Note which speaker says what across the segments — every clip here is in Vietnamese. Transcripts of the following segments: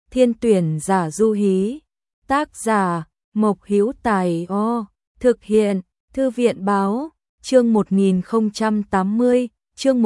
Speaker 1: Thiên tuyển giả du hí. Tác giả Mộc Hữu Tài. Thực hiện Thư viện báo. Chương 1080, chương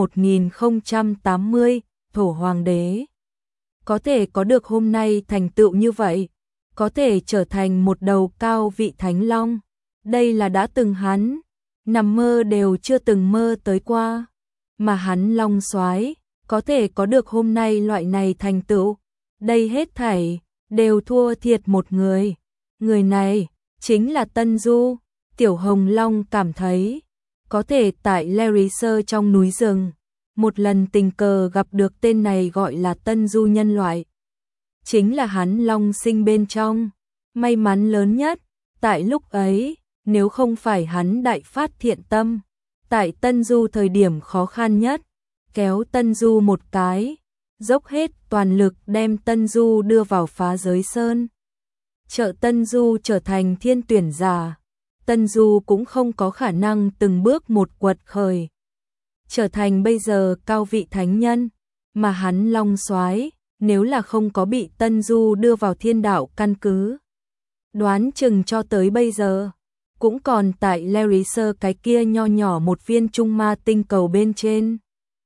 Speaker 1: 1080, Thổ Hoàng đế. Có thể có được hôm nay thành tựu như vậy, có thể trở thành một đầu cao vị thánh long, đây là đã từng hắn nằm mơ đều chưa từng mơ tới qua. Mà hắn long soái có thể có được hôm nay loại này thành tựu, đây hết thảy đều thua thiệt một người. Người này chính là Tân Du. Tiểu Hồng Long cảm thấy có thể tại Larisser trong núi rừng, một lần tình cờ gặp được tên này gọi là Tân Du nhân loại. Chính là hắn long sinh bên trong may mắn lớn nhất. Tại lúc ấy, nếu không phải hắn đại phát thiện tâm, tại Tân Du thời điểm khó khăn nhất, kéo Tân Du một cái, dốc hết toàn lực đem Tân Du đưa vào Phá Giới Sơn, trợ Tân Du trở thành thiên tuyển giả, Tân Du cũng không có khả năng từng bước một quật khởi, trở thành bây giờ cao vị thánh nhân. Mà hắn long soái nếu là không có bị Tân Du đưa vào thiên đạo căn cứ, đoán chừng cho tới bây giờ cũng còn tại Larisser cái kia nho nhỏ một viên trung ma tinh cầu bên trên,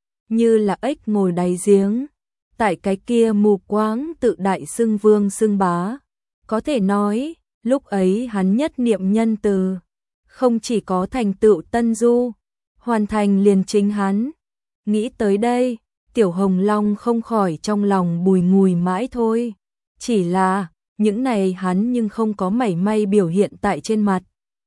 Speaker 1: như là ếch ngồi đáy giếng, tại cái kia mù quáng tự đại xưng vương xưng bá. Có thể nói, lúc ấy hắn nhất niệm nhân từ, không chỉ có thành tựu Tân Du, hoàn thành liền chính hắn. Nghĩ tới đây, Tiểu Hồng Long không khỏi trong lòng bùi ngùi mãi thôi. Chỉ là, những này hắn nhưng không có mảy may biểu hiện tại trên mặt.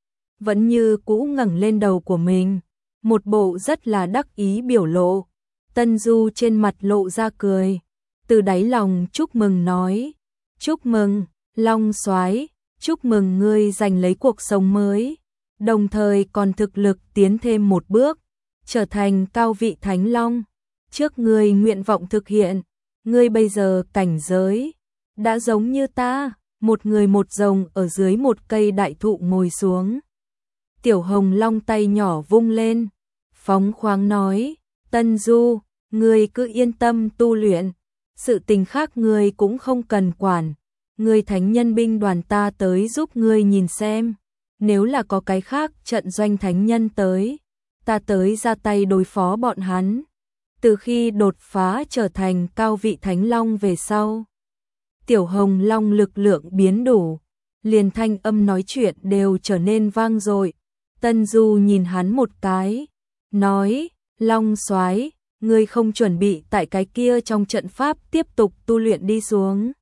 Speaker 1: Vẫn như cũ ngẩng lên đầu của mình, một bộ rất là đắc ý biểu lộ. Tân Du trên mặt lộ ra cười, từ đáy lòng chúc mừng nói: "Chúc mừng, Long soái, chúc mừng ngươi giành lấy cuộc sống mới, đồng thời còn thực lực tiến thêm một bước, trở thành cao vị thánh long. Trước ngươi nguyện vọng thực hiện, ngươi bây giờ cảnh giới đã giống như ta, một người một rồng ở dưới một cây đại thụ ngồi xuống." Tiểu Hồng Long tay nhỏ vung lên, phóng khoáng nói: "Tân Du, ngươi cứ yên tâm tu luyện, sự tình khác ngươi cũng không cần quản, ngươi thánh nhân binh đoàn ta tới giúp ngươi nhìn xem, nếu là có cái khác trận doanh thánh nhân tới, ta tới ra tay đối phó bọn hắn." Từ khi đột phá trở thành cao vị thánh long về sau, Tiểu Hồng Long lực lượng biến đủ, liền thanh âm nói chuyện đều trở nên vang dội. Tân Du nhìn hắn một cái, nói: "Long soái, ngươi không chuẩn bị tại cái kia trong trận pháp tiếp tục tu luyện đi xuống?"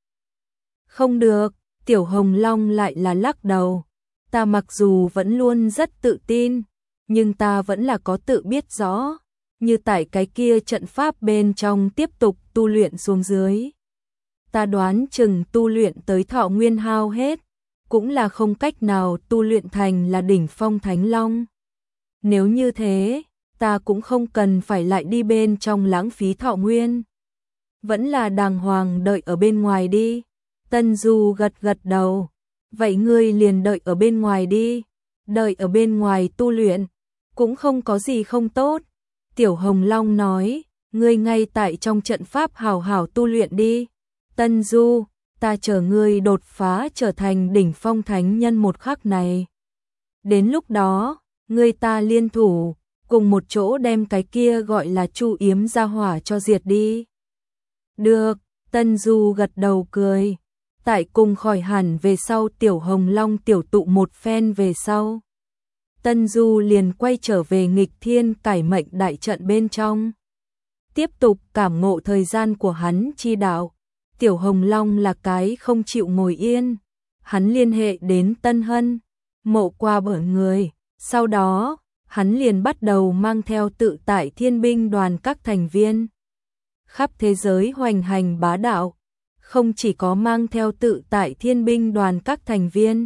Speaker 1: "Không được." Tiểu Hồng Long lại là lắc đầu. "Ta mặc dù vẫn luôn rất tự tin, nhưng ta vẫn là có tự biết rõ, như tại cái kia trận pháp bên trong tiếp tục tu luyện xuống dưới, ta đoán chừng tu luyện tới thọ nguyên hao hết, cũng là không cách nào tu luyện thành là đỉnh phong thánh long. Nếu như thế, ta cũng không cần phải lại đi bên trong lãng phí thọ nguyên, vẫn là đàng hoàng đợi ở bên ngoài đi." Tân Du gật gật đầu. "Vậy ngươi liền đợi ở bên ngoài đi, đợi ở bên ngoài tu luyện, cũng không có gì không tốt." Tiểu Hồng Long nói: "Ngươi ngay tại trong trận pháp hào hảo tu luyện đi. Tân Du, ta chờ ngươi đột phá trở thành đỉnh phong thánh nhân một khắc này. Đến lúc đó, ngươi ta liên thủ, cùng một chỗ đem cái kia gọi là Chu Yếm gia hỏa cho diệt đi." "Được." Tân Du gật đầu cười. Tại cùng khỏi hẳn về sau Tiểu Hồng Long tiểu tụ một phen về sau, Tân Du liền quay trở về nghịch thiên cải mệnh đại trận bên trong, tiếp tục cảm ngộ thời gian của hắn chi đạo. Tiểu Hồng Long là cái không chịu ngồi yên, hắn liên hệ đến Tân Hân, mộ qua bởi người, sau đó, hắn liền bắt đầu mang theo tự tại thiên binh đoàn các thành viên, khắp thế giới hoành hành bá đạo, không chỉ có mang theo tự tại thiên binh đoàn các thành viên,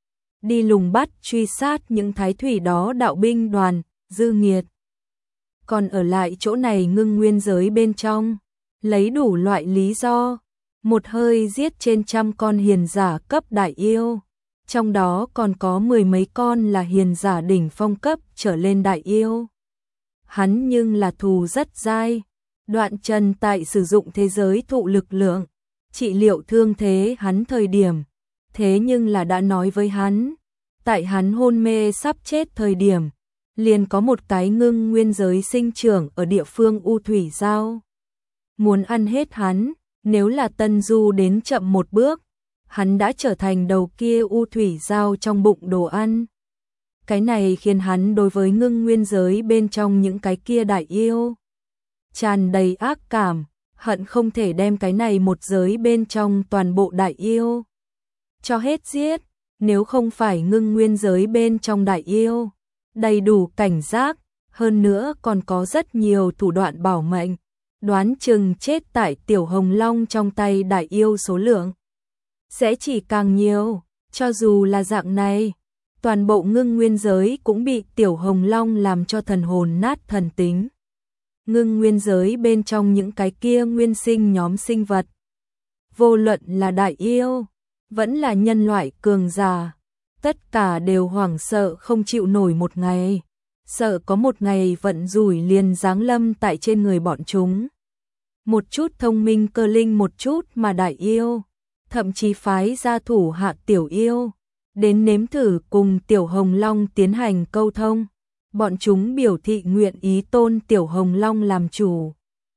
Speaker 1: đi lùng bắt truy sát những thái thủy đó đạo binh đoàn, dư nghiệt, còn ở lại chỗ này ngưng nguyên giới bên trong, lấy đủ loại lý do, một hơi giết trên trăm con hiền giả cấp đại yêu, trong đó còn có 10 mấy con là hiền giả đỉnh phong cấp trở lên đại yêu. Hắn nhưng là thù rất dai, đoạn trần tại sử dụng thế giới thụ lực lượng, trị liệu thương thế hắn thời điểm, thế nhưng là đã nói với hắn, tại hắn hôn mê sắp chết thời điểm, liền có một cái ngưng nguyên giới sinh trưởng ở địa phương U Thủy Giao. Muốn ăn hết hắn, nếu là Tân Du đến chậm một bước, hắn đã trở thành đầu kia U Thủy Giao trong bụng đồ ăn. Cái này khiến hắn đối với ngưng nguyên giới bên trong những cái kia đại yêu tràn đầy ác cảm, hận không thể đem cái này một giới bên trong toàn bộ đại yêu cho hết giết, nếu không phải ngưng nguyên giới bên trong đại yêu đầy đủ cảnh giác, hơn nữa còn có rất nhiều thủ đoạn bảo mệnh, đoán chừng chết tại Tiểu Hồng Long trong tay đại yêu số lượng sẽ chỉ càng nhiều. Cho dù là dạng này, toàn bộ ngưng nguyên giới cũng bị Tiểu Hồng Long làm cho thần hồn nát thần tính. Ngưng nguyên giới bên trong những cái kia nguyên sinh nhóm sinh vật, vô luận là đại yêu, vẫn là nhân loại cường giả, tất cả đều hoảng sợ không chịu nổi một ngày, sợ có một ngày vận rủi liền giáng lâm tại trên người bọn chúng. Một chút thông minh cơ linh một chút mà đại yêu, thậm chí phái ra thủ hạ tiểu yêu, đến nếm thử cùng Tiểu Hồng Long tiến hành câu thông. Bọn chúng biểu thị nguyện ý tôn Tiểu Hồng Long làm chủ.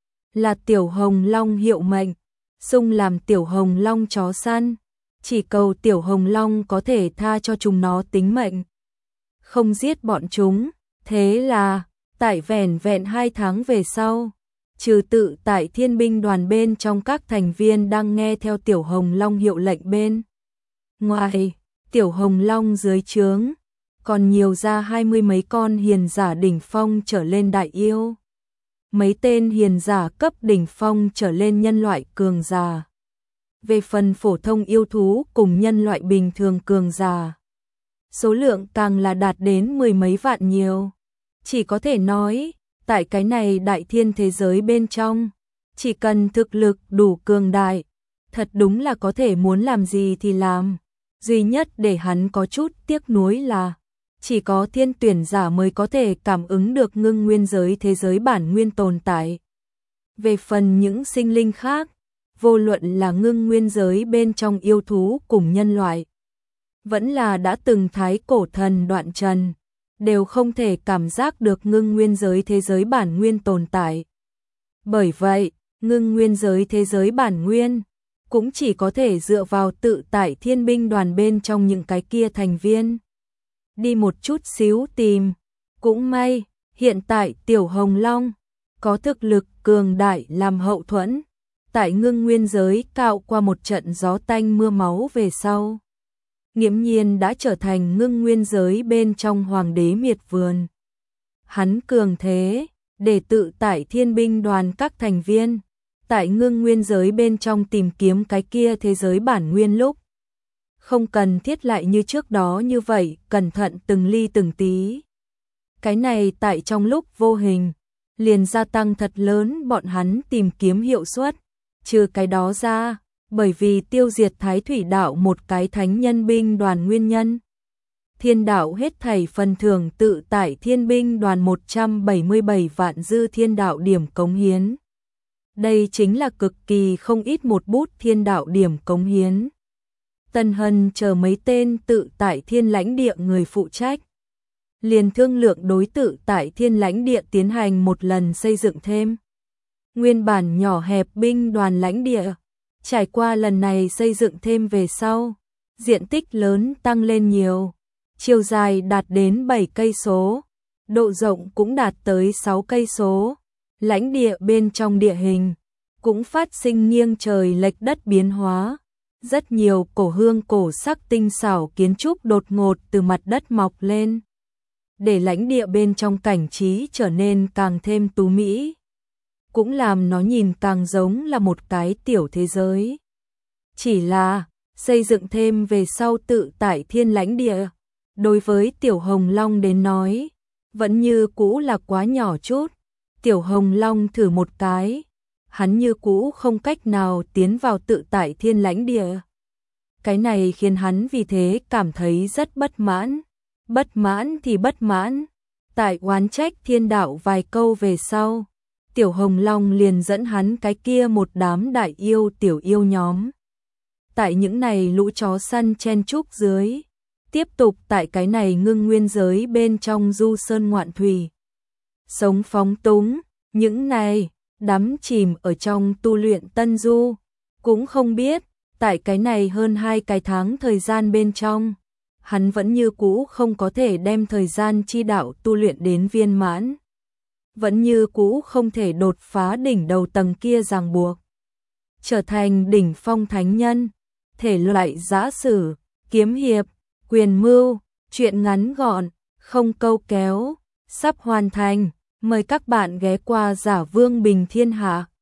Speaker 1: Là Tiểu Hồng Long hiệu mệnh, xung làm Tiểu Hồng Long chó săn, chỉ cầu Tiểu Hồng Long có thể tha cho chúng nó tính mệnh, không giết bọn chúng. Thế là, tại vẻn vẹn 2 tháng về sau, trừ tự tại thiên binh đoàn bên trong các thành viên đang nghe theo Tiểu Hồng Long hiệu lệnh bên ngoài, Tiểu Hồng Long dưới trướng còn nhiều ra 20 mấy con hiền giả đỉnh phong trở lên đại yêu, mấy tên hiền giả cấp đỉnh phong trở lên nhân loại cường giả. Về phần phổ thông yêu thú cùng nhân loại bình thường cường giả, số lượng càng là đạt đến 10 mấy vạn nhiều. Chỉ có thể nói, tại cái này đại thiên thế giới bên trong, chỉ cần thực lực đủ cường đại, thật đúng là có thể muốn làm gì thì làm. Duy nhất để hắn có chút tiếc nuối là, chỉ có thiên tuyển giả mới có thể cảm ứng được ngưng nguyên giới thế giới bản nguyên tồn tại. Về phần những sinh linh khác, vô luận là ngưng nguyên giới bên trong yêu thú cùng nhân loại, vẫn là đã từng thái cổ thần đoạn trần, đều không thể cảm giác được ngưng nguyên giới thế giới bản nguyên tồn tại. Bởi vậy, ngưng nguyên giới thế giới bản nguyên cũng chỉ có thể dựa vào tự tại thiên binh đoàn bên trong những cái kia thành viên đi một chút xíu tìm. Cũng may, hiện tại Tiểu Hồng Long có thực lực cường đại làm hậu thuẫn, tại ngưng nguyên giới cạo qua một trận gió tanh mưa máu về sau, nghiễm nhiên đã trở thành ngưng nguyên giới bên trong hoàng đế miệt vườn. Hắn cường thế, để tự tại thiên binh đoàn các thành viên, tại ngưng nguyên giới bên trong tìm kiếm cái kia thế giới bản nguyên lúc, không cần thiết lại như trước đó như vậy, cẩn thận từng ly từng tí. Cái này tại trong lúc vô hình, liền gia tăng thật lớn bọn hắn tìm kiếm hiệu suất. Trừ cái đó ra, bởi vì tiêu diệt Thái Thủy Đạo một cái thánh nhân binh đoàn nguyên nhân, Thiên Đạo hết thảy phần thưởng tự tại thiên binh đoàn 177 vạn dư thiên đạo điểm cống hiến. Đây chính là cực kỳ không ít một bút thiên đạo điểm cống hiến. Tân Hân chờ mấy tên tự tại thiên lãnh địa người phụ trách, liền thương lượng đối tự tại thiên lãnh địa tiến hành một lần xây dựng thêm. Nguyên bản nhỏ hẹp binh đoàn lãnh địa, trải qua lần này xây dựng thêm về sau, diện tích lớn tăng lên nhiều, chiều dài đạt đến 7 cây số, độ rộng cũng đạt tới 6 cây số. Lãnh địa bên trong địa hình cũng phát sinh nghiêng trời lệch đất biến hóa, rất nhiều cổ hương cổ sắc tinh xảo kiến trúc đột ngột từ mặt đất mọc lên, để lãnh địa bên trong cảnh trí trở nên càng thêm tú mỹ, cũng làm nó nhìn càng giống là một cái tiểu thế giới. Chỉ là, xây dựng thêm về sau tự tại thiên lãnh địa, đối với Tiểu Hồng Long đến nói, vẫn như cũ là quá nhỏ chút. Tiểu Hồng Long thử một cái, hắn như cũ không cách nào tiến vào tự tại thiên lãnh địa. Cái này khiến hắn vì thế cảm thấy rất bất mãn. Bất mãn thì bất mãn, tại oán trách thiên đạo vài câu về sau, Tiểu Hồng Long liền dẫn hắn cái kia một đám đại yêu tiểu yêu nhóm. Tại những này lũ chó săn chen chúc dưới, tiếp tục tại cái này ngưng nguyên giới bên trong du sơn ngoạn thủy. Sống phóng túng, những này, đắm chìm ở trong tu luyện tân du, cũng không biết, tại cái này hơn 2 cái tháng thời gian bên trong, hắn vẫn như cũ không có thể đem thời gian chi đạo tu luyện đến viên mãn. Vẫn như cũ không thể đột phá đỉnh đầu tầng kia ràng buộc. Trở thành đỉnh phong thánh nhân, thể loại giã sử, kiếm hiệp, quyền mưu, truyện ngắn gọn, không câu kéo, sắp hoàn thành. Mời các bạn ghé qua Giả Vương Bình Thiên Hạ.